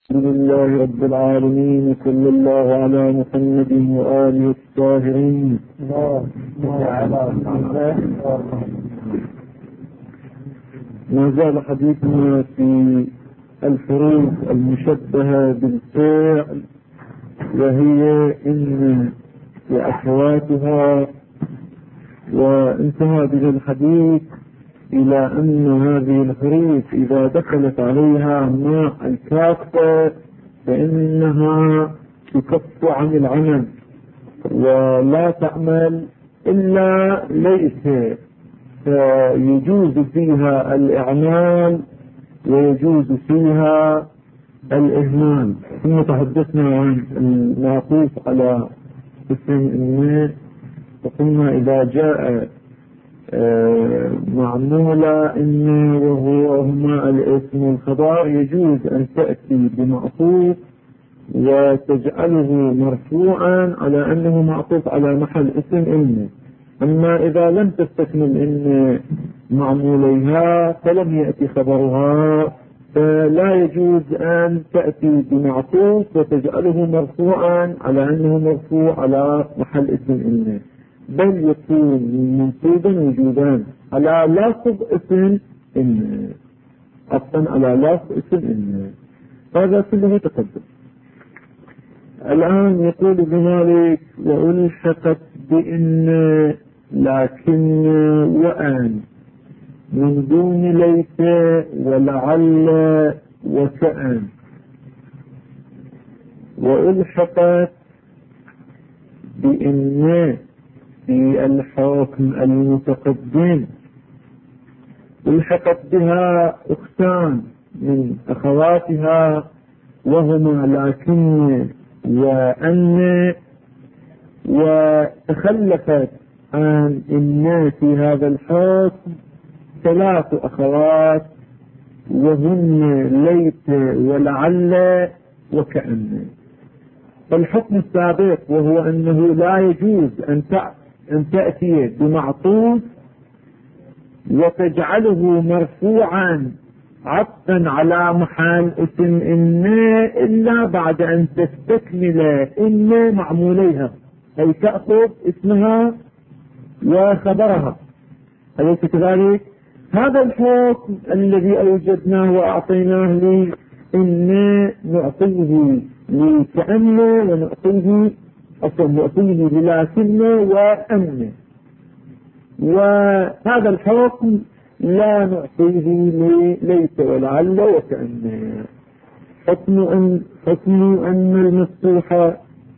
الحمد لله رب العالمين، صلى الله على محمد وآله الطاهرين. ما زال حديثنا في الحروف المشبهة بالفعل، وهي إن وأخواتها، وانتهى بنا الحديث إلى أن هذه الحروف إذا دخلت عليها ماء الكافة فإنها تكف عن العمل ولا تعمل إلا ليس، فيجوز فيها الإعمال ويجوز فيها الإهمال. ثم تحدثنا عن المعطوف على اسم الماء، وقلنا إذا جاء معمولة إن وهما الاسم والخبر يجوز أن تأتي بمعطوف وتجعله مرفوعا على أنه معطوف على محل اسم إن. أما إذا لم تستكمل إن معموليها فلم يأتي خبرها، فلا يجوز أن تأتي بمعطوف وتجعله مرفوعا على أنه مرفوع على محل اسم إن، بل يكون منصوبا وجودا على لفظ اسم إن، أصلا على لفظ اسم إن. هذا كله تقدم. الآن يقول بذلك وألحقت بإن لكن وأن من دون ليس ولعل وكأن. وألحقت بإن في الحكم المتقدم، الحقت بها أختان من أخواتها وهما لكن وأن، وتخلفت عن إن في هذا الحكم ثلاث أخوات وهن ليت ولعل وكأن. فالحكم السابق وهو أنه لا يجوز أن تأتي بمعطوف وتجعله مرفوعا عطفا على محل اسم إن إلا بعد أن تستكمل إن معموليها، أي تأخذ اسمها وخبرها، أليس كذلك؟ هذا الحكم الذي أوجدناه وأعطيناه لإن نعطيه لكأن ونعطيه بلكن وأن، وهذا الحكم لا نعطيه ليس ولعل وكأن. حكم أن المفتوحة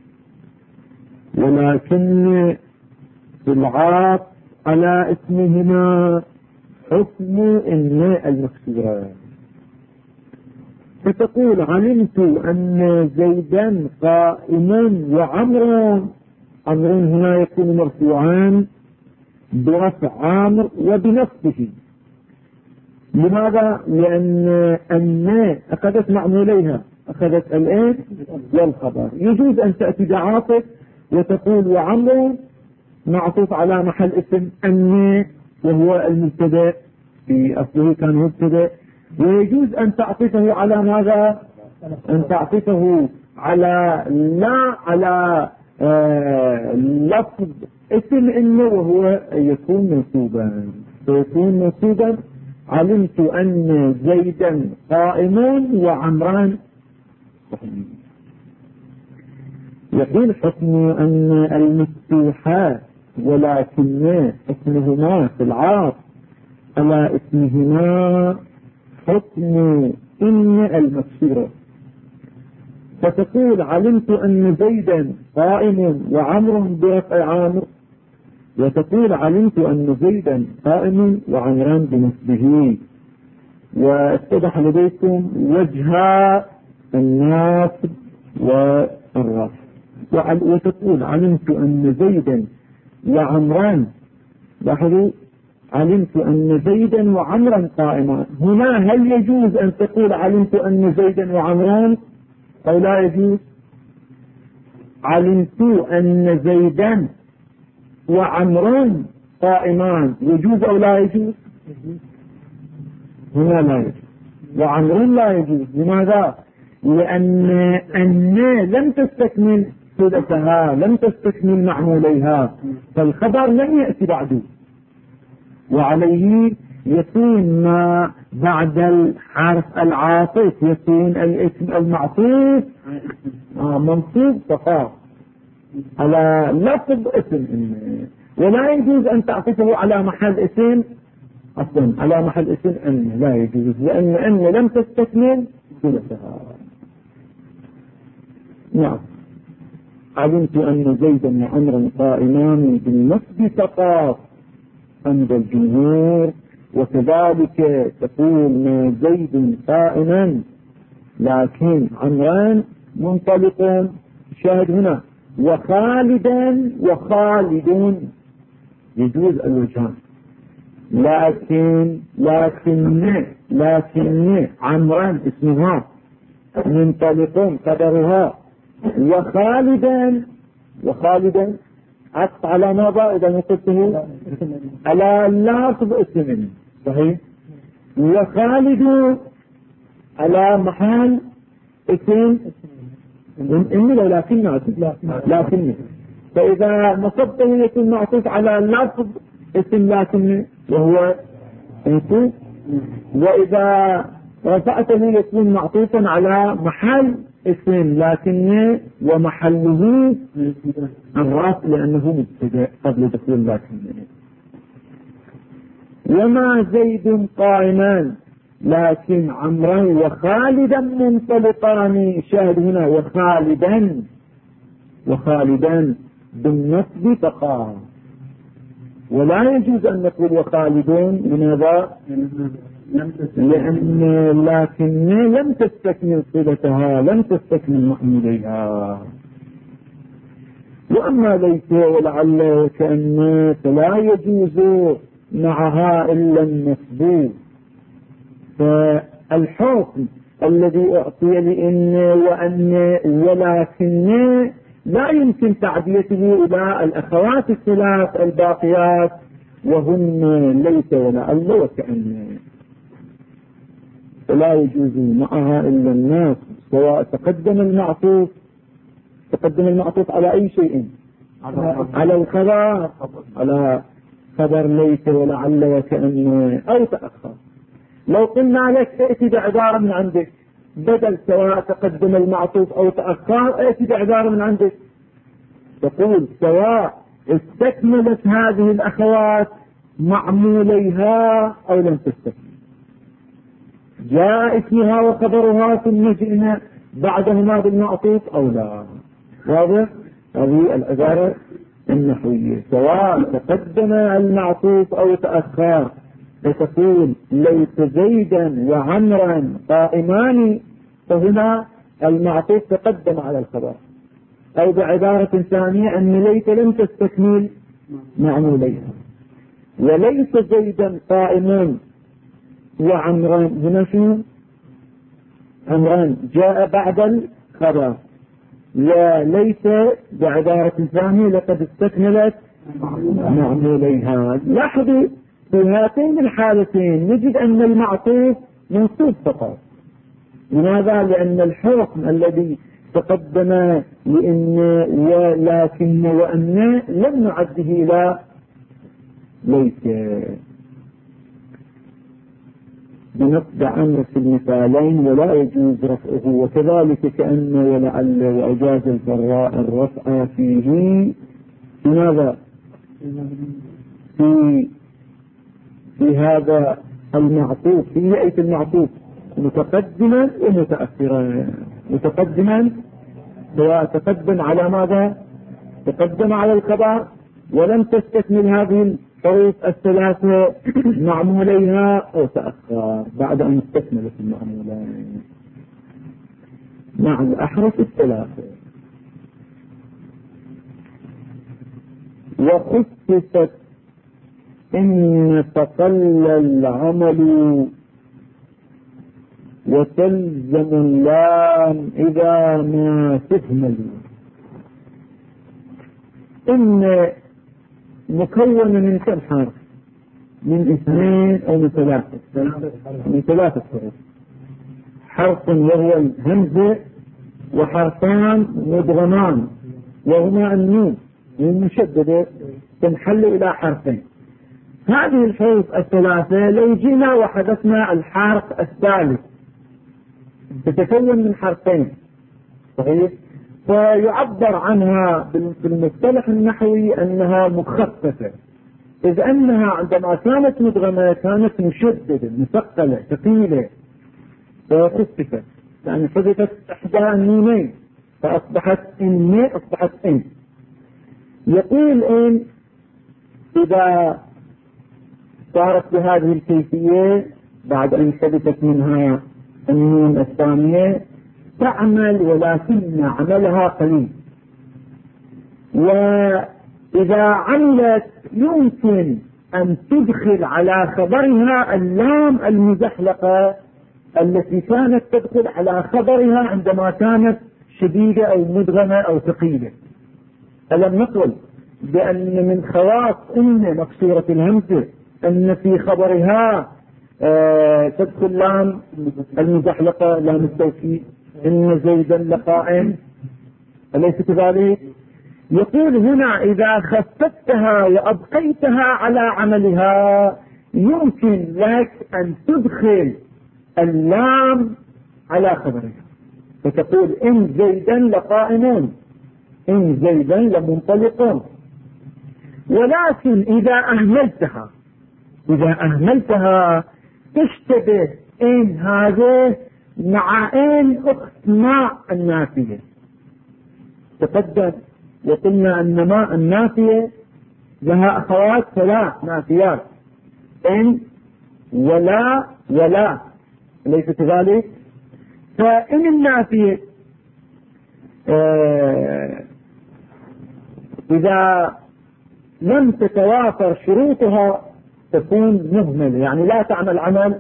ولكن في العاطف على اسمهما حكم إن المكسورة. فتقول علمت أن زيدا قائما وعمرا. عمرا هنا يكون مرفوعان برفع عامر وبنفسه. لماذا؟ لأن أخذت معموليها، أخذت الآن والخبر. يجوز أن تأتي بعاطف وتقول وعمر معطوف على محل اسم أن وهو المبتدأ، في أصله كان مبتدأ، ويجوز أن تعطفه على ماذا؟ أن تعطفه على لا على لفظ اسم إنه وهو يكون منصوبا، فيكون منصوبا علمت أن زيدا قائم وعمران. يقول حكم أن المفتوحات ولكن اسمهما في العاص على اسمهما حكم إن المكسورة. فتقول علمت أن زيدا قائم وعمر برفع عامر، وتقول علمت أن زيدا قائم وعمران بنصبه. واتضح لديكم وجه الناصب والرفع. وتقول علمت أن زيدا وعمران، لاحظوا علمت أن زيدا وعمرا قائما. هنا هل يجوز أن تقول علمت أن زيدا وعمران أو لا يجوز؟ علمت أن زيدا وعمران قائمان يجوز أو لا يجوز؟ هنا لا يجوز، وعمر لا يجوز. لماذا؟ لأن لم تستكمل صلتها، لم تستكمل معموليها، فالخبر لم يأتي بعده، وعليه يكون ما بعد الحرف العاطف يكون الاسم المعطوف منصوب فقط على لفظ اسم، ولا يجوز أن تعطفه على محل اسم أصلا، على محل اسم أن لا يجوز، لأن لم تستكمل صلتها. نعم. علمت أن زيدا وعمرا قائمان بالنصب فقط عند الجمهور، وكذلك تقول ما زيد قائما لكن عمران منطلق، شاهد هنا وخالدا وخالدون يجوز الوجهان، لكن عمران اسمها منطلق قدرها، وخالدا عطف على ماذا إذا نقصته على لفظ اسم صحيح، وخالد على محل اسم لكن فإذا نصبته يكون معطوف على لفظ اسم لكن وهو انسو، وإذا رفعته يكون معطوفا على محل اسم لكن ومحله الرفع لأنه مبتدأ قبل دخول لكن. وما زيد قائمان لكن عمرا وخالدا منطلقان، شاهد هنا وخالدا بالنصب فقط، ولا يجوز أن نقول وخالدون. لماذا؟ لأن لكن لم تستكمل صلتها، لم تستكمل مأموليها. وأما ليس ولعل وكأن فلا يجوز معها إلا النصب، فالحكم الذي أعطي لإن وأن ولكن لا يمكن تعديته إلى الأخوات الثلاث الباقيات وهن ليس ولعل وكأن، فلا يجوز معها إلا الناس، سواء تقدم المعطوف على أي شيء، على الخبر، على خبر ليس ولعل وكأن أو تأخر. لو قلنا لك ائتي بعبارة من عندك بدل سواء تقدم المعطوف أو تأخر، ائتي بعبارة من عندك تقول سواء استكملت هذه الأخوات معموليها أو لم تستكمل، جاء اسمها وخبرها ثم جئنا بعدهما بالمعطوف أو لا. واضح؟ هذه العبارة النحوية، سواء تقدم المعطوف أو تأخر، فتقول ليس زيدا وعمرا قائمان، فهنا المعطوف تقدم على الخبر، أو بعبارة ثانية أن ليس لم تستكمل معموليها. وليس زيدا قائمان وعمران، هنا شنو؟ عمران جاء بعد الخبر، وليس بعبارة ثانية لقد استكملت معموليها. لاحظوا في هاتين الحالتين نجد أن المعطوف منصوب فقط. لماذا؟ لأن الحكم الذي تقدم لأن ولكن وأن لم نعده إلى ليس، بنصب عن في المثالين ولا يجوز رفعه، وكذلك كأن ولعل وأجاز الفراء الرفع فيه. لماذا؟ في هذا المعطوف، في آية المعطوف متقدما ومتأخرا. متقدما سواء تقدم على ماذا؟ تقدم على الخبر ولم تستكمل هذه الحروف الثلاثة معموليها، أو تأخر بعد أن استكملت المعمولين مع الأحرف الثلاثة. وخصصت إن تقل العمل وتلزم اللام إذا ما تهمل. إن مكونة من كم حرف؟ من 2 أو من 3؟ من 3 حروف. حرف وهو الهمزة وحرفان مدغمان وهما النون المشددة تنحل إلى حرفين. هذه الحروف الثلاثة لو جينا وحدثنا الحرف الثالث تتكون من حرفين صحيح، فيعبر عنها في المصطلح النحوي أنها مخففة، إذ أنها عندما كانت مدغمة كانت مشددة مثقلة ثقيلة فخففت، يعني حذفت إحدى النونين فأصبحت إن أصبحت إن. يقول إن إذا صارت بهذه الكيفية بعد أن حدثت منها النون الثانية تعمل ولكن عملها قليل، وإذا عملت يمكن أن تدخل على خبرها اللام المزحلقة التي كانت تدخل على خبرها عندما كانت شديدة أو مدغمة أو ثقيلة. ألم نقل بأن من خواص إن مكسورة الهمزة أن في خبرها تدخل لام المزحلقة لام التوكيد، إن زيدا لقائم، أليس كذلك؟ يقول هنا إذا خففتها وأبقيتها على عملها يمكن لك أن تدخل اللام على خبرها فتقول إن زيدا لقائمون، إن زيدا لمنطلقون. ولكن إذا أهملتها تشتبه إن هذه مع إن أخت ماء النافية. تقدم وقلنا أن ماء النافية لها أخوات ثلاث نافيات، إن ولا أليس كذلك؟ فإن النافية إذا لم تتوافر شروطها تكون مهملة، يعني لا تعمل عمل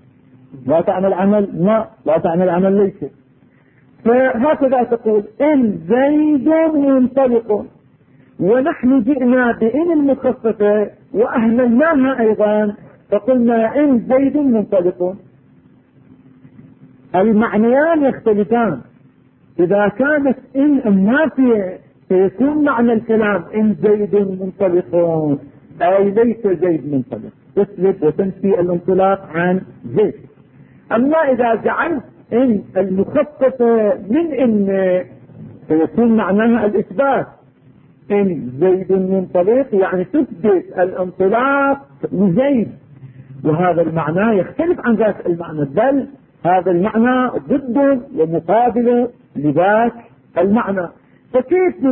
ما لا تعمل عمل ليس. فهكذا تقول إن زيد منطلق، ونحن جئنا بإن المخففة وأهملناها أيضا فقلنا إن زيد منطلق. المعنيان يختلفان. إذا كانت إن النافية سيكون معنى الكلام إن زيد منطلق أي ليس زيد منطلق، تسلب وتنفي الانطلاق عن زيد. أما إذا جعلت إن المخففة من إن سيكون معناها الإثبات، إن زيد منطلق يعني تثبت الانطلاق لزيد، وهذا المعنى يختلف عن ذاك المعنى، بل هذا المعنى ضد ومقابل لذاك المعنى. فكيف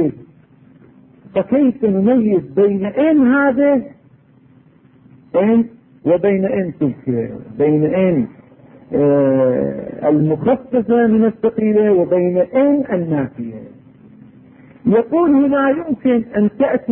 نميز بين إن هذه إن وبين إن تلك، بين إن المخففة من الثقيلة وبين إن النافية؟ يقول هنا يمكن أن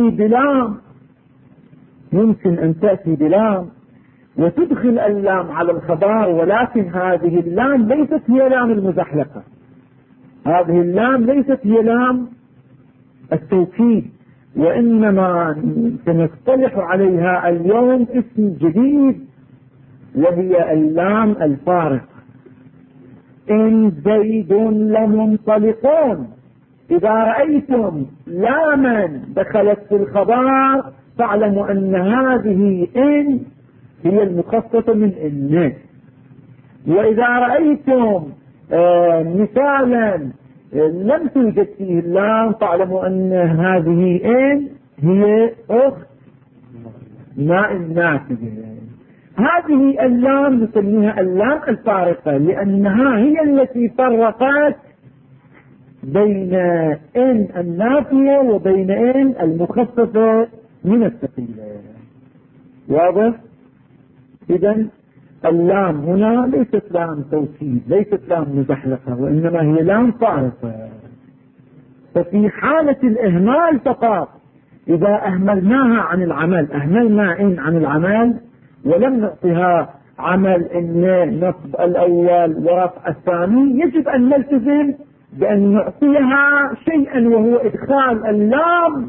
تأتي بلام وتدخل اللام على الخبر، ولكن هذه اللام ليست هي لام المزحلقة، هذه اللام ليست هي لام التوكيد، وإنما سنصطلح عليها اليوم اسم جديد وهي اللام الفارقة. إن زيد لمنطلقون، إذا رأيتم لاما دخلت في الخبر فاعلموا أن هذه إن هي المخففة من إن. وإذا رأيتم مثالا لم توجد فيه اللام فاعلموا أن هذه إن هي أخت ماء النافية. هذه اللام نسميها اللام الفارقة لأنها هي التي فرقت بين إن النافية وبين إن المخففة من الثقيلة. واضح؟ إذن اللام هنا ليست لام توكيد، ليست لام مزحلقة، وإنما هي لام فارقة. ففي حالة الإهمال فقط، إذا أهملناها عن العمل، أهملنا إن عن العمل ولم نعطيها عمل إن نصب الأول ورفع الثاني، يجب أن نلتزم بأن نعطيها شيئا وهو إدخال اللام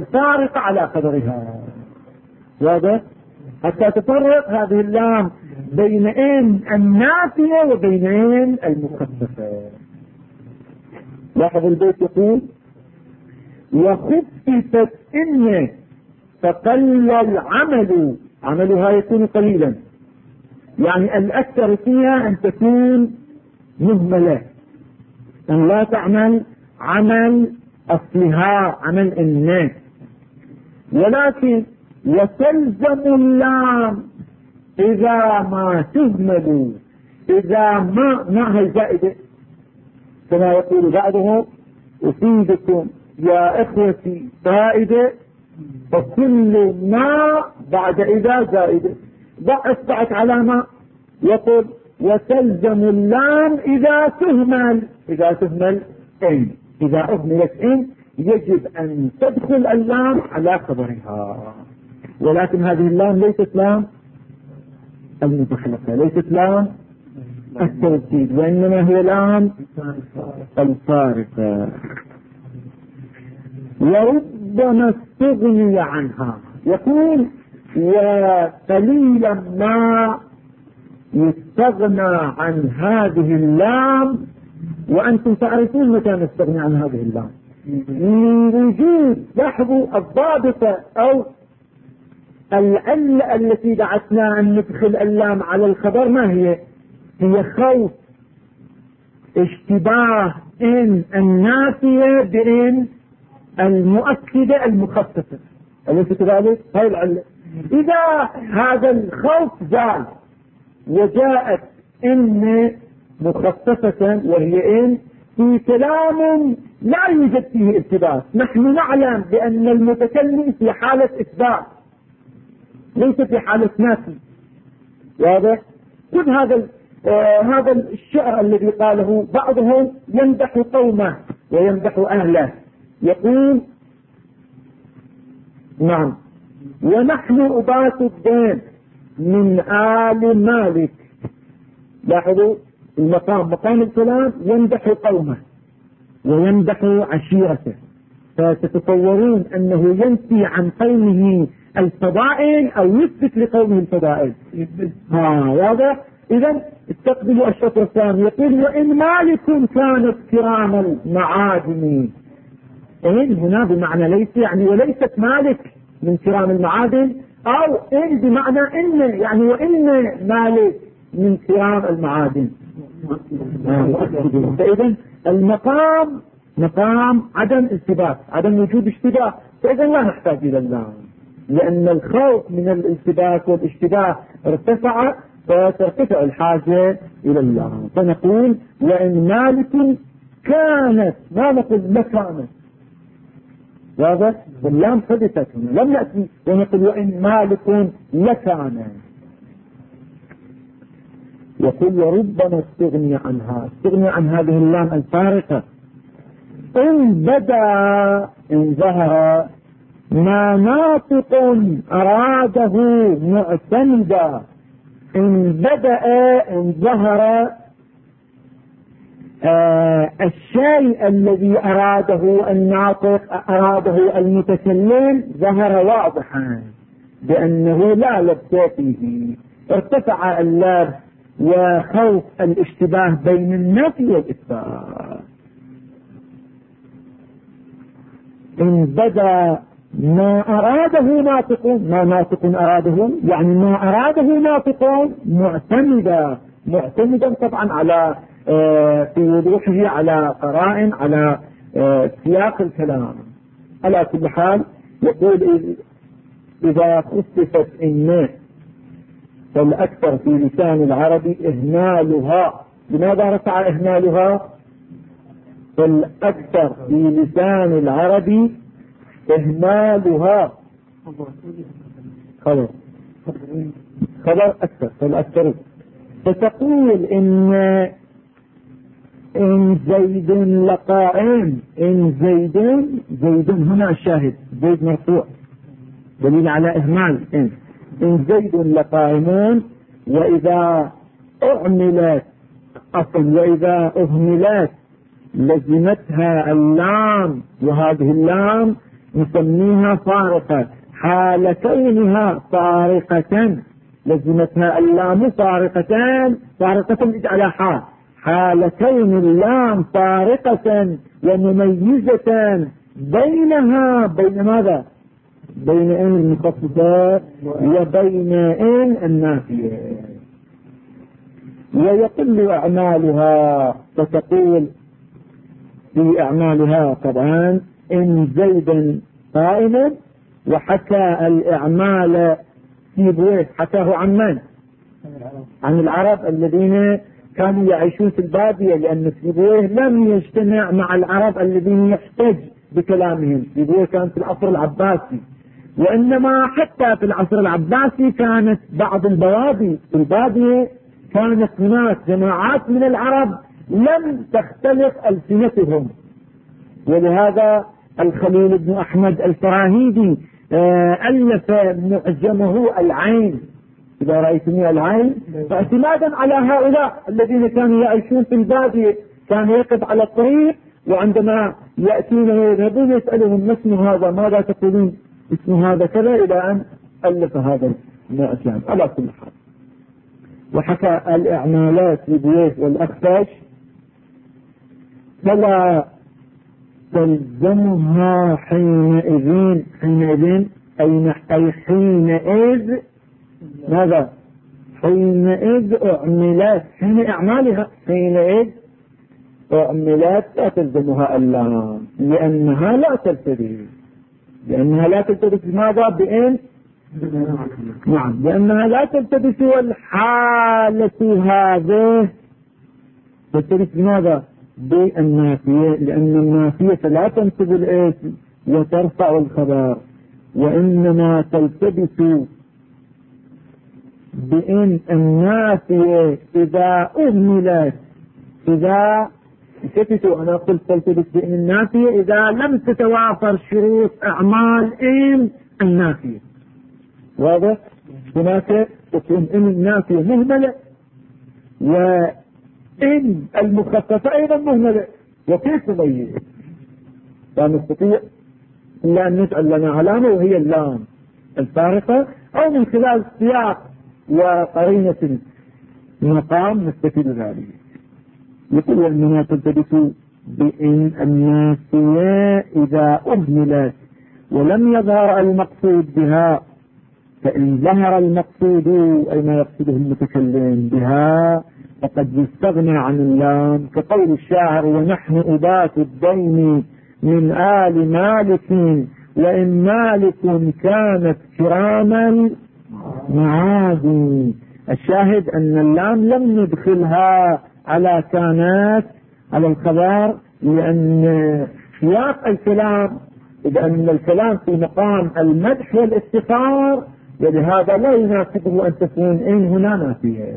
الفارقة على قدرها. واضح؟ حتى تفرق هذه اللام بين إن النافية وبين إن المخففة. لاحظ البيت يقول وخففت إن فقل العمل، عملها يكون قليلا، يعني الأكثر فيها أن تكون مهملة، أن لا تعمل عمل أصلها عمل الناس. ولكن وتلزم اللام إذا ما تهمل، إذا ما هي زائدة، كما يقول بعضهم أفيدكم يا إخوتي فائدة، فكل ما بعد إذا زائدة، ضع إصبعك على ما يقول وتلزم اللام إذا تهمل، إذا تهمل إن، إذا أهملت إن يجب أن تدخل اللام على خبرها. ولكن هذه اللام ليست لام المتخلفة، ليست لام التوكيد، وإنما هي لام الفارقة. وربما استغني عنها، يقول وقليلا ما يستغنى عن هذه اللام، وأنتم تعرفون متى نستغني عن هذه اللام، من وجود، لاحظوا الضابطة أو العلة التي دعتنا أن ندخل اللام على الخبر ما هي؟ هي خوف اشتباه إن النافية بإن المؤكدة المخففة، أليس كذلك؟ هاي العلة. إذا هذا الخوف زال وجاءت إن مخففة وهي إن في كلام لا يوجد فيه التباس، نحن نعلم بأن المتكلم في حالة إثبات ليس في حالة نافي، واضح؟ خذ هذا الشعر الذي قاله بعضهم يمدح قومه ويمدح أهله، يقول نعم ونحن أبات الدين من آل مالك. لاحظوا مقام الكلام يمدح قومه ويمدح عشيرته، فتتصورون أنه ينفي عن قومه الفضائل أو يثبت لقومه الفضائل. واضح؟ إذا استقبلوا الشطر الثاني، يقول وإن مالك كانت كرام المعادن، إن هنا بمعنى ليس، يعني وليست مالك من كرام المعادن، أو إن بمعنى إن، يعني وإن مالك من كرام المعادن. فإذا المقام مقام عدم التباس، عدم وجود اشتباه، فإذا لا نحتاج إلى اللام، لأن الخوف من الالتباس والاشتباه ارتفع، فترتفع الحاجة إلى اللام. فنقول وإن مالك كانت، ما نقول لكانت، واضح؟ واللام ثبتت هنا لم نأتي ونقول وإن مالك لكان. يقول وربما استغني عنها، استغني عن هذه اللام الفارقة إن بدا، إن ظهر ما ناطق أراده معتمدا، إن بدأ، إن ظهر الشيء الذي أراده الناطق، أراده المتكلم، ظهر واضحا بأنه لا لبس فيه، ارتفع اللبس وخوف الاشتباه بين النفي والإثبات. إن بدا ما أراده ناطق، ما ناطق أراده، يعني ما أراده ناطق معتمدا طبعا على في وضوحه على قرائن، على سياق الكلام. على كل حال يقول إذا خففت إن فالأكثر في لسان العربي إهمالها. لماذا رفع إهمالها؟ فالأكثر في لسان العربي إهمالها، خبر أكثر، فالأكثر. فتقول إن زيد لقائم، إن زيد هنا الشاهد زيد مرفوع دليل على إهمال إن زيد لقائمون. وإذا أعملت أصل، وإذا أهملت لزمتها اللام، وهذه اللام نسميها فارقة، حال كونها فارقة لزمتها اللام فارقتان، فارقة على حال كون اللام فارقة ومميزة بينها بين ماذا؟ بين ان المخصصات وبين ان النافية. ويقل اعمالها، فتقول في اعمالها طبعا ان زيدا قائما، وحكى الاعمال في بويه، حكاه عن من؟ عن العرب الذين كانوا يعيشون في البادية، لأن سيبويه لم يجتمع مع العرب الذين يحتج بكلامهم. سيبويه كان في العصر العباسي، وإنما حتى في العصر العباسي كانت بعض البوادي في البادية كانت هناك جماعات من العرب لم تختلف ألسنتهم. ولهذا الخليل بن أحمد الفراهيدي ألف معجمه العين، إذا رأيتني العين، فاعتمادا على هؤلاء الذين كانوا يعيشون في البادية، كان يقف على الطريق وعندما يأتون ويذهبون يسألهم ما اسم هذا، ماذا تقولون؟ اسم هذا كذا، إلى أن ألف هذا المعجم. على كل حال، وحكى الإعمالات لبويه والأخفاش فلا تلزمها حينئذ أي حينئذ ماذا؟ حينئذ أعملت، حين إعمالها حينئذ أعملت لا تلزمها اللام، لأنها لا تلتبس ماذا؟ بإن؟ نعم، لأنها لا تلتبس الحالة هذه، تلتبس بماذا؟ بالنافية، لأن النافية لا تنصب الاسم وترفع الخبر، وإنما تلتبس بإن النافية إذا أهملت. إذا كتبت أنا قلت تلتبس بإن النافية إذا لم تتوافر شروط أعمال إن النافية. واضح؟ هناك تكون إن النافية مهملة وإن المخففة أيضا مهملة، وكيف نميز؟ لا نستطيع إلا أن نجعل لنا علامة وهي اللام الفارقة، أو من خلال سياق وقرينة المقام نستفيد ذلك. يقول أننا تلتبس بإن النافية إذا أهملت ولم يظهر المقصود بها، فإن ظهر المقصود أي ما يقصده المتكلم بها فقد يستغنى عن اللام، كقول الشاعر: ونحن أبات الدين من آل مالك وإن مالك كانت كراما معادي. الشاهد أن اللام لم ندخلها على كانت على الخبر، لأن سياق الكلام إذا أن الكلام في مقام المدح والافتخار، ولهذا لا يناسبه أن تكون إن هنا نافية.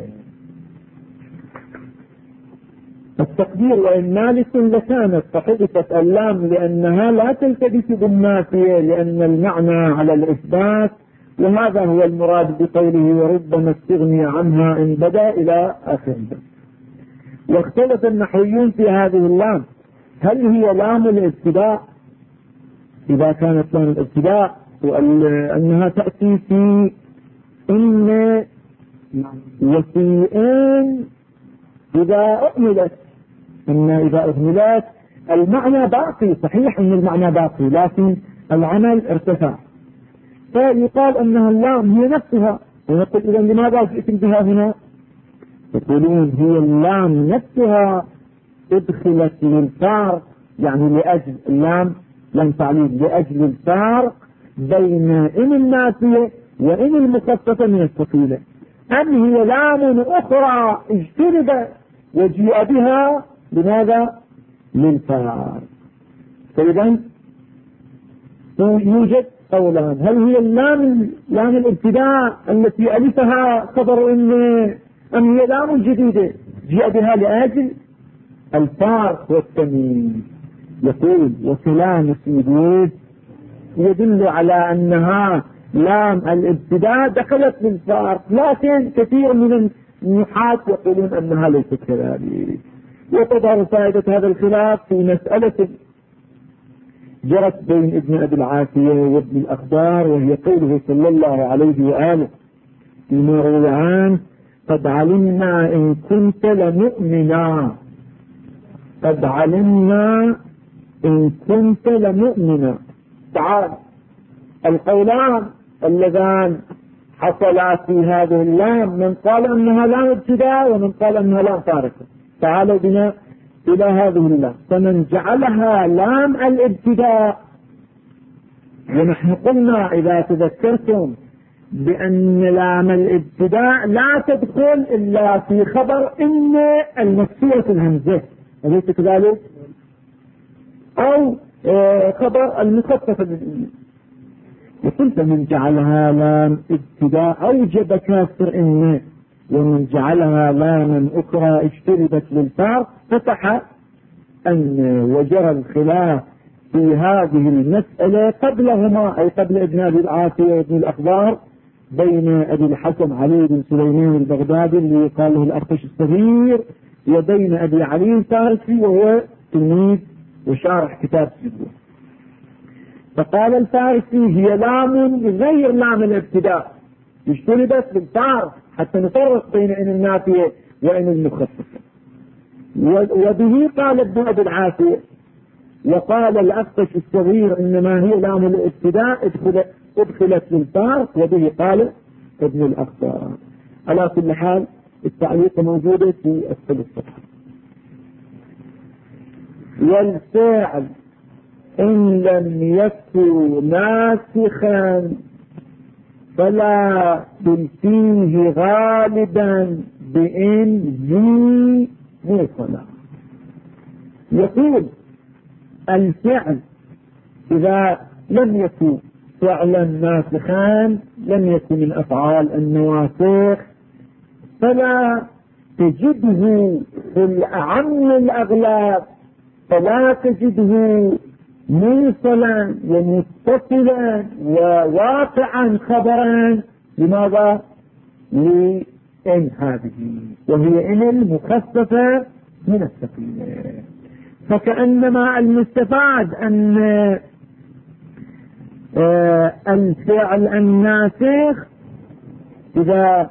التقدير وإن مالك لكانت، فحذفت اللام لأنها لا تلتبس بالنافية، لأن المعنى على الإثبات، وهذا هو المراد بقوله وربما استغني عنها إن بدا إلى آخره. واختلف النحويون في هذه اللام، هل هي لام الابتداء إذا كانت لام الابتداء، وأنها تأتي في إن وفي إن إذا أهملت، أن إذا أهملت المعنى باقي، صحيح أن المعنى باقي لكن العمل ارتفع، فيقال أنها اللام هي نفسها. ونقول إذا لماذا جئتم بها هنا؟ يقولون هي اللام نفسها ادخلت للفارق، يعني لأجل اللام لم تعليل، لأجل الفارق بين إن النافية وإن المخففة من الثقيلة. أم هي لام أخرى اجتنبت وجيء بها لماذا؟ للفارق. فإذا يوجد قولان: هل هي اللام الابتداء التي ألفها خبر إن، أم هي لام جديدة جاء بها لأجل الفارق والتمييز؟ يقول وكلام سيبويه يدل على أنها لام الابتداء دخلت للفارق، لكن كثير من النحاة يقولون أنها ليست كذلك. وتظهر فائدة هذا الخلاف في مسألة جرت بين ابن أبي العافية وابن الأخبار، وهي قوله صلى الله عليه وآله: المروي عنه قد علمنا إن كنت لمؤمنا، قد علمنا إن كنت لمؤمنا. تعال القولان اللذان حصلا في هذه اللام، من قال أنها لام ابتداء ومن قال أنها لام فارقة. تعالوا بنا إلى هذه اللام. فمن جعلها لام الابتداء، ونحن قلنا إذا تذكرتم بأن لام الابتداء لا تدخل إلا في خبر إن المكسورة الهمزة، أليس كذلك؟ أو خبر المخفف. وقلت من جعلها لام ابتداء أوجب كافر إن، ومن جعلها لاما أخرى اجتربت للفارق فتح أن. وجرى الخلاف في هذه المسألة قبلهما، أي قبل ابن أبي العاصي وابن الأخبار، بين أبي الحسن علي بن سليمان البغدادي اللي يقال له الأخفش الصغير، وبين أبي علي الفارسي وهو تلميذ وشارح كتاب سيبوه. فقال الفارسي هي لام غير لام الابتداء اجتنبت بالفارق حتى نفرق بين ان النافية وان المخففة. وبه قال ابن أبي العاصي، وقال الأخفش الصغير إنما هي لام الابتداء ادخلت للفارق، وبه قال ابن الأخطار. على كل حال التعليق موجودة في أسفل الصفحة. والفعل إن لم يكن ناسخا فلا تلفيه غالبا بإن ذي موصلا. يقول الفعل إذا لم يكن فعلا ناسخان، لم يكن من أفعال النواسخ، فلا تجده في الأعم الأغلب، فلا تجده موصلا ومتصلا وواقعا خبرا. لماذا؟ لإن هذه، وهي إن المخففة من الثقيلة. فكأنما المستفاد أن الفعل الناسخ إذا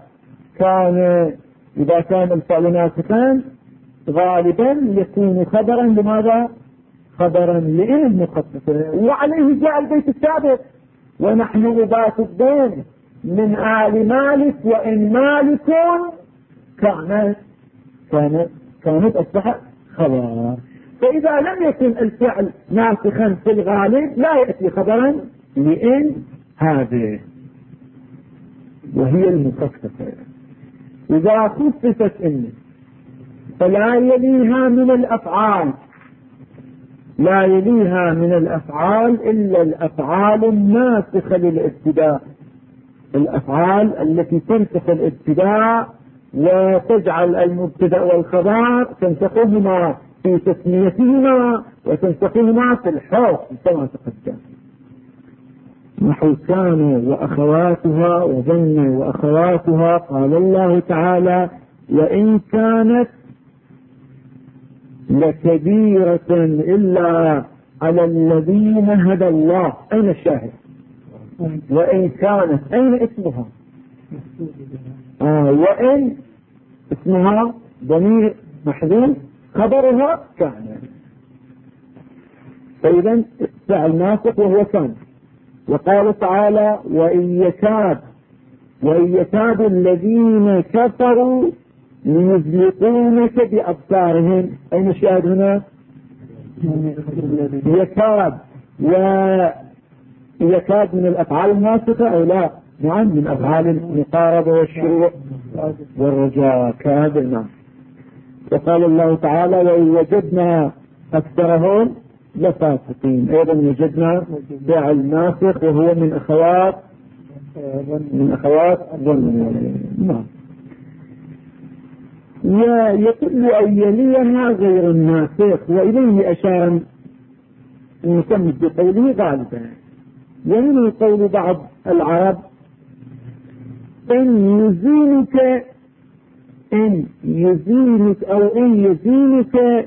كان الفعل ناسخا غالبا يكون خبرا. لماذا؟ خبرا لإن مخففة. وعليه جاء البيت السابق: ونحن أبات الدين من آل مالك وإن مالك كانت أصبحت خبر. فإذا لم يكن الفعل ناسخا في الغالب لا يأتي خبرا لإن هذه، وهي المخففة. إذا خففت إن فلا يليها من الأفعال، لا يليها من الأفعال إلا الأفعال الناسخة للابتداء، الأفعال التي تنسخ الابتداء وتجعل المبتدأ والخبر تنسخهما في تسميتهما وتنسخهما في الحكم كما تقدم. نحو كان وأخواتها وظن وأخواتها. قال الله تعالى: وإن كانت لكبيرة إلا على الذين هدى الله. أين الشاهد؟ وإن كانت، أين اسمها؟ وإن اسمها ضمير محذوف، خبرها كان. فإذا فعل ناسخ وهو كان. وقال تعالى: وإن يكاد الذين كفروا ليزلقونك بأبصارهم. أين الشاهد هنا؟ يكاد. ويكاد من الأفعال الناسخة أو لا؟ نعم، من أفعال المقاربة والشروع والرجاء كاد الناس. وقال الله تعالى: وإن وجدنا أكثرهم لفاسقين. أيضا وجدنا فعل ناسخ وهو من أخوات ظن. نعم. ويقول أن يليها غير الناسخ، وإليه أشار المصنف بقوله غالبا. ومن قول بعض العرب: إن يزينك أو إن يزينك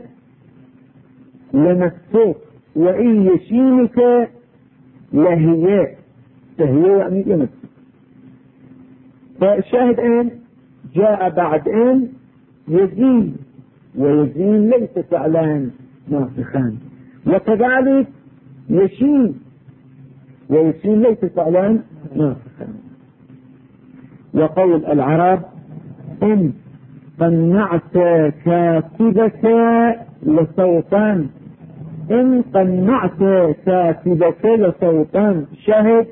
لنفسك، وإن يشينك لهي. فهي يعني لنفسك. فالشاهد ان جاء بعد ان يزين، ويزين ليس فعلان ناسخان، وكذلك يشين، ويشين ليس فعلان ناسخان. وقول العرب إن قنعت كاتبك لصوتان، إن قنعت كاتبك لصوتان. شاهد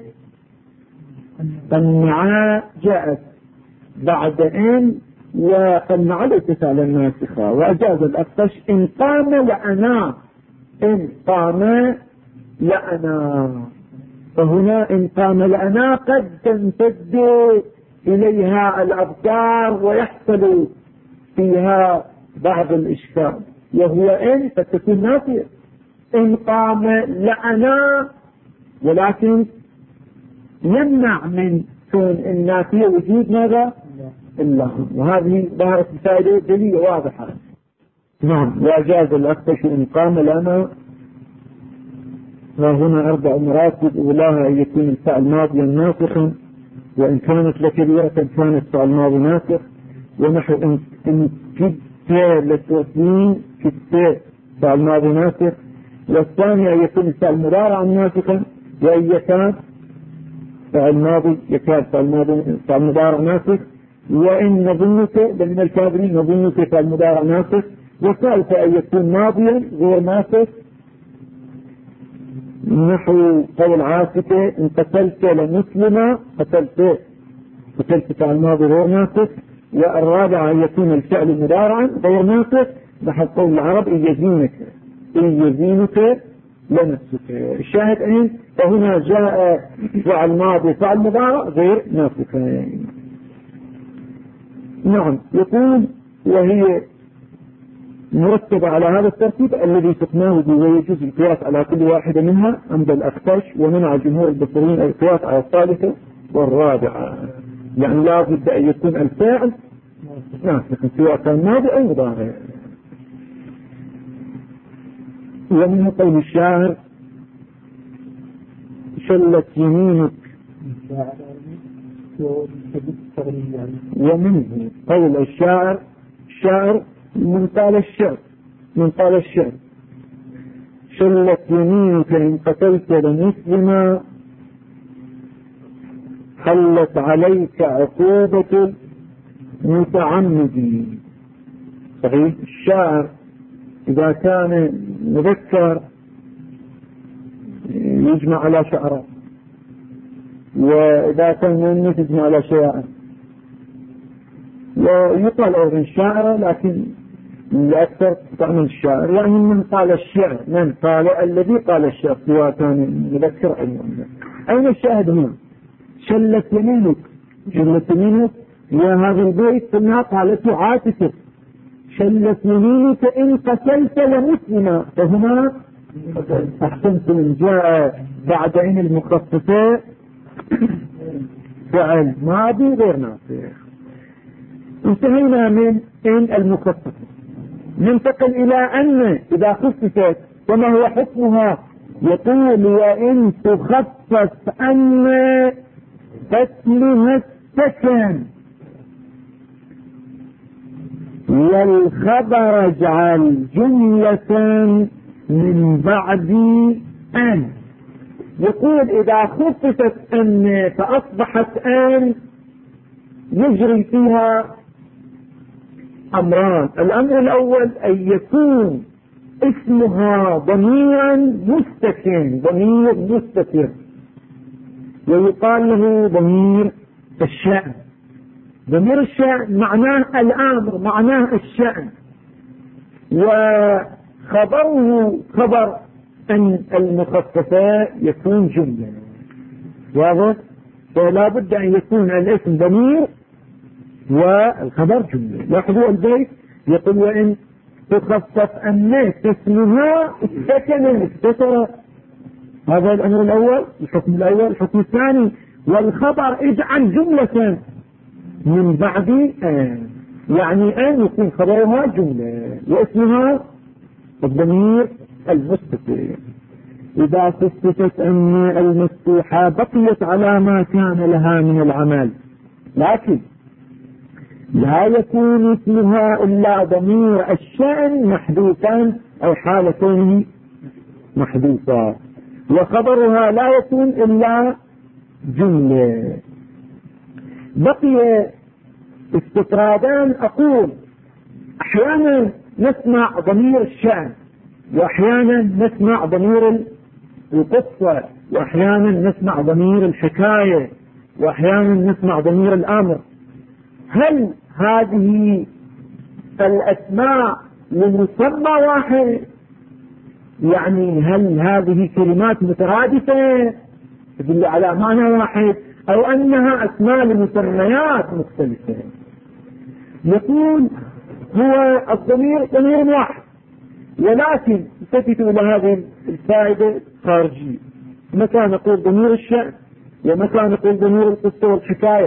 قنعا جاءت بعد إن، وقنع ليس فعلا ناسخة. وأجاز الأخطش إن قام لأنا، إن قام لأنا. فهنا إن قام لأنا قد تمتد إليها الأفكار ويحصل فيها بعض الإشكال، وهو إن فتكون نافية. إن قام لأنا، ولكن يمنع من كون النافية وجود ماذا؟ إلا. وهذه ظهرت الفائدة دليل واضحة. نعم. وأجاز الأخطش إن قام لأنا. وهنا 4 مراتب، أولاها أن يكون الفعل ماضيا ناسخا، وإن كانت لكبيرة كانت فعل ماضي ناسخ. ونحو إن كدت لتوسين كدت فعل ماضي ناسخ. والثاني أن يكون الفعل مضارعا ناسخا، وإن يكاد فعل ماضي يكاد فعل مضارع ناسخ. وإن نظنك من الكاذبين نظنك فعل مضارع ناسخ. والثالث أن يكون ماضيا غير ناسخ، نحو قول عاصفة إن قتلت لمسلمة، قتلت فعل ماضي غير ناسخ. والرابع أن يكون الفعل مضارعا غير ناسخ، نحو قول العرب إن يزينك لنفسك. الشاهد إن فهنا جاء فعل ماضي فعل مضارع غير ناسخ. نعم. يقول وهي مرتبة على هذا الترتيب الذي سقناه به، ويجوز القياس على كل واحدة منها عند الأخطش، ومنع جمهور البصريين القياس على الثالثة والرابعة. يعني لا بد أن يكون الفاعل ناسخا سواء كان ماضي أو مضارع. ومنه قول الشاعر شلت يمينك، ومنه قول الشاعر من قال الشعر شلت يمينك إن قتلت لمسلما، حلت عليك عقوبة المتعمدين. صحيح. الشاعر إذا كان مذكر يجمع على شعره، وإذا كان مؤنث يجمع على شيئا. ويقال أيضا الشاعر، لكن الأكثر تستعمل الشاعر، يعني من قال الشعر، من قال الذي قال الشعر سواء كان مذكر أو مؤنث. أين الشاهد هنا؟ شلت يمينك وهذا البيت سمعها قالته عاطفة شلت يمينك إن قتلت لمسلما. فهنا أحسنت من جاء بعد إن المخففة فعل ماضي غير ناسخ. انتهينا من إن المخففة، ننتقل إلى أن إذا خففت وما هو حكمها. يقول وإن تخفف أن تسلم السكن، والخبر اجعل جملة من بعد أن. يقول إذا خففت أن فأصبحت أن يجري فيها أمران. الأمر الأول أن يكون اسمها ضميرا مستكن، ضمير مستتر، ويقال له ضمير الشأن. ضمير الشأن معناه الأمر، معناه الشأن، وخبره خبر أن المخففة يكون جملة. واضح؟ فلا بد أن يكون الاسم ضمير والخبر جملة. لاحظوا البيت يقول وإن تخفف أن تسمها السكن استتر. هذا الأمر الأول، الحكم الأول. الحكم الثاني والخبر اجعل جملة من بعد أن، يعني أن يكون خبرها جملة واسمها الضمير المستتر. إذا خففت أن المفتوحة بقيت على ما كان لها من العمل، لكن لا يكون اسمها إلا ضمير الشأن محذوفا أو حالتين محذوفة، وخبرها لا يكون إلا جملة. بقي استطرادان، أقول أحيانا نسمع ضمير الشأن، وأحيانا نسمع ضمير القصة، وأحيانا نسمع ضمير الحكاية، وأحيانا نسمع ضمير الأمر. هل هذه الأسماء لمسمى واحد؟ يعني هل هذه كلمات مترادفة تدل على معنى واحد، أو أنها أسماء لمسميات مختلفة؟ يقول هو الضمير ضمير واحد، ولكن التفتوا إلى هذه الفائدة خارجية. متى نقول ضمير الشأن، ومتى نقول ضمير القصة والحكاية.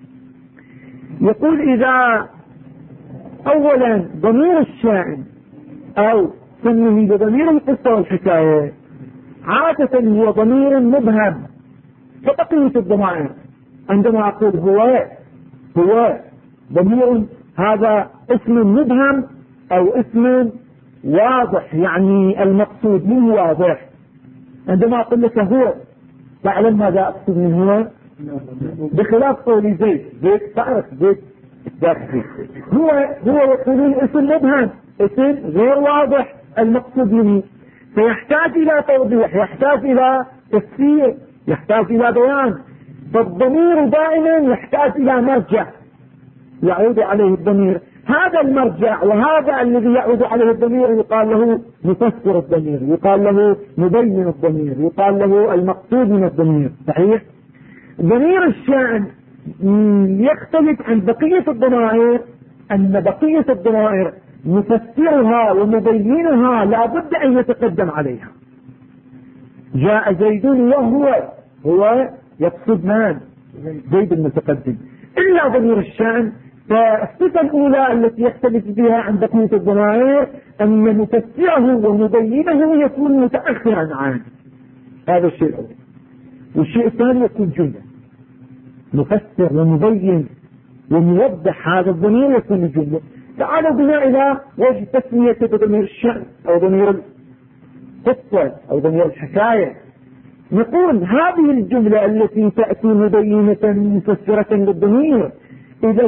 يقول إذا أولا ضمير الشأن أو سميه بضمير القصة والحكاية عادة هو ضمير مبهم كبقية الضمائر. عندما أقول هو ضمير، هذا اسم مبهم أو اسم واضح، يعني المقصود منه واضح. عندما أقول لك هو، تعلم ماذا أقصد من هو؟ بخلاف قولي زيد تعرف زيد داخل. هو يقولون اسم مبهم، اسم غير واضح المقصود منه، فيحتاج إلى توضيح، يحتاج إلى تفسير، يحتاج إلى بيان. فالضمير دائما يحتاج إلى مرجع يعود عليه الضمير. هذا المرجع وهذا الذي يعود عليه الضمير يقال له مفسر الضمير، يقال له مبين الضمير، يقال له المقصود من الضمير. صحيح؟ ضمير الشأن يختلف عن بقية الضمائر، أن بقية الضمائر مفسرها ومبينها لا بد أن يتقدم عليها. جاء زيد هو يقصد من؟ زيد المتقدم. إلا ضمير الشأن، فالصفة الأولى التي يختلف بها عن بقية الضمائر أن مفسره ومبينه يكون متأخرا عنه. هذا الشيء الأول. والشيء الثاني يكون جملة، مفسر ومبين وموضح هذا الضمير يكون جملة. تعالوا بنا إلى وجه تسمية بضمير الشأن أو ضمير القصة أو ضمير الحكاية. نقول هذه الجملة التي تأتي مبينة مفسرة للضمير إذا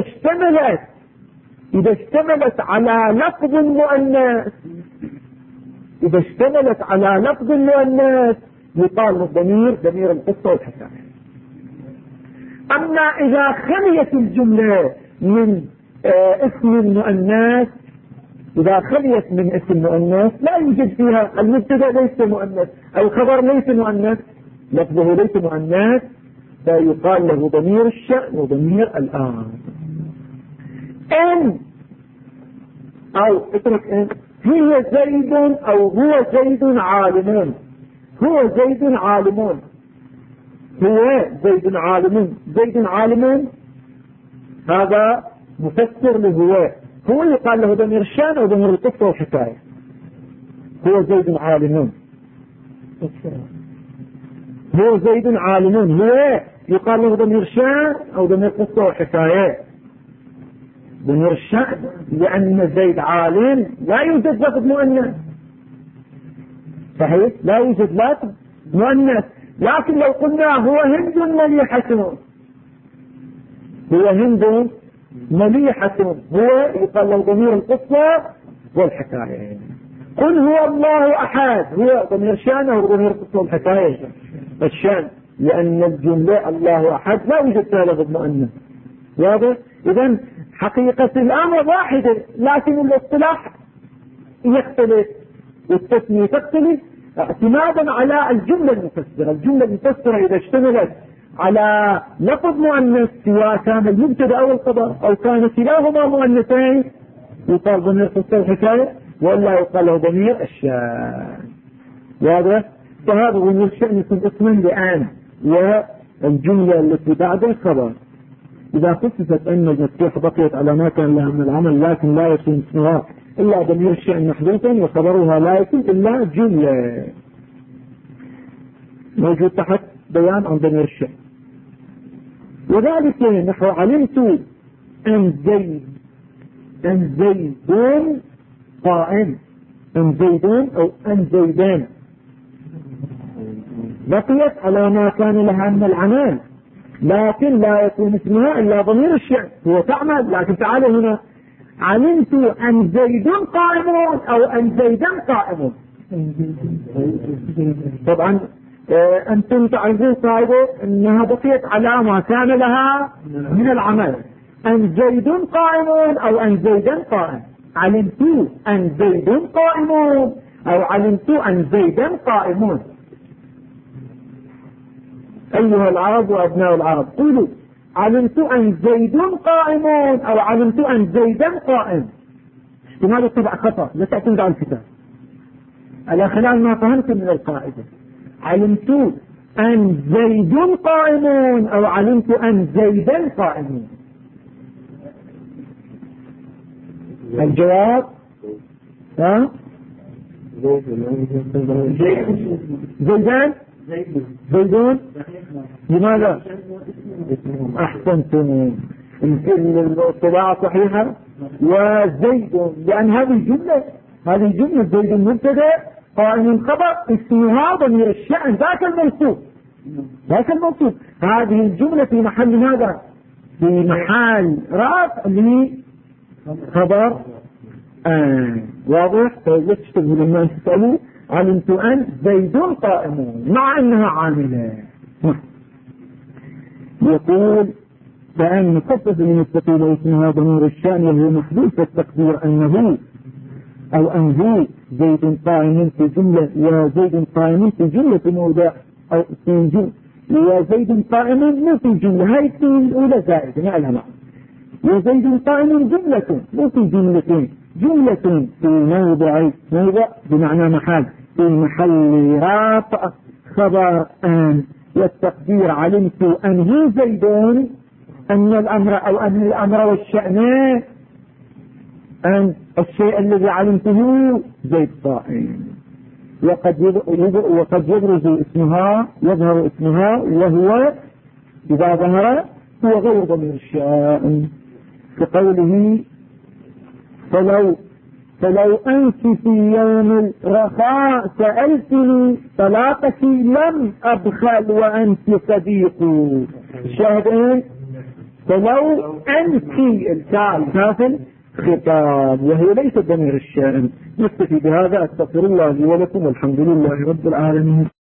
اشتملت على لفظ مؤنث، إذا اشتملت على لفظ مؤنث يقال للضمير ضمير القصة والحكاية. أما إذا خليت الجملة من اسم مؤنث، إذا خليت من اسم مؤنث لا يوجد فيها المبتدأ ليس مؤنث، الخبر ليس مؤنث، لفظه ليس مؤنث، فيقال له ضمير الشأن وضمير الآن. إن أو اترك إن هي زيد أو هو زيد عالمون، هو زيد عالمون، هو زيد عالمون، زيد عالمون هذا مفسر له، هو يقال له ضمير الشأن أو ضمير القصة والحكاية. هو زيد عالمون، هو زيد عالمون، هو يقال له ضمير الشأن أو ضمير القصة والحكاية. ضمير الشأن لأن زيد عالم لا يوجد لفظ مؤنث، صحيح؟ لا يوجد لفظ مؤنث. لكن لو قلنا هو هند مليحة، هو هند مليحة، هو يقال له ضمير القصة والحكاية. قل هو الله أحد، هو ضمير شأن أو ضمير القصة والحكاية؟ الشأن، لأن الجملة الله أحد لا يوجد فيها لفظ مؤنث. واضح؟ إذن حقيقة الأمر واحدة، لكن الاصطلاح يختلف والتسمية تختلف اعتمادا على الجملة المفسرة. الجملة المفسرة إذا اشتملت على لفظ مؤنث سواء كان المبتدأ أو الخبر أو كان كلاهما مؤنثين يقال ضمير قصة الحكاية، ولا يقال له ضمير الشأن. واضح؟ فهذا ضمير الشأن يكون اسما لآن والجملة التي بعد الخبر إذا خصصت أن المفتوح بقيت على ما كان لها من العمل، لكن لا يكون اسمها إلا ضمير الشأن محذوفا، وخبرها لا يكون إلا جملة. موجود تحت بيان عن ضمير الشأن. وذلك نحو علمت أن زيد قائم، أن زيدون أو أن زيدان بقيت على ما كان لها من العمل، لكن لا يكون اسمها إلا ضمير الشأن، هو تعمل. لكن تعالوا هنا علمت أن زيد قائمون أو أن زيدا قائمون. طبعا أنتم تعرفون قاعدة أنها بقيت على ما كان لها من العمل، أن زيد قائمون أو أن زيدا قائم. علمت أن زيد قائمون أو علمت أن زيدا قائمون. أيها العرب وأبناء العرب قولوا علمت أن زيد قائمون أو علمت أن زيدا قائم. احتمال الطبع خطأ، لا تعتمد على الكتاب على خلال ما فهمت من القاعدة. علمت أن زيد قائمون أو علمت أن زيدا قائمون. الجواب زيدان زيدون. لماذا؟ أحسنتم، يمكن الطباعة صحيحة. وزيد لأن هذه جملة زيد مبتدأ قائم خبر اسمها ضمير الشأن ذاك الموصوف. هذه الجملة في محل ماذا؟ في محل رفع لخبر واضح. لا تشتغلوا لما تسألوا علمت أن زيد قائمون مع أنها عاملة. يقول فأن مخفف من الثقيل اسمها ضمير الشأن وهو محذوف التقدير أنه أو أنه زيد قائم في جملة وزيد قائم في جملة موضع أو في جملة وزيد قائم مو في جملة. هاي الأولى زائدة ما لها معنى. وزيد قائم جملة مو في جملتين، جملة في موضع بمعنى محل، في محل رفع خبر أن. والتقدير علمت أنه زيدون أن الأمر أو أن الأمر والشأن أن الشيء الذي علمته زيد قائم. وقد يظهر اسمها وهو إذا ظهر هو غير ضمير الشأن كقوله فلو أنت في يوم الرخاء سألتني طلاقك لم أبخل وأنت صديقي. الشاهد فلو أنت التاء كافل خطاب وهي ليست ضمير الشأن. نكتفي بهذا. أستغفر الله لي ولكم والحمد لله رب العالمين.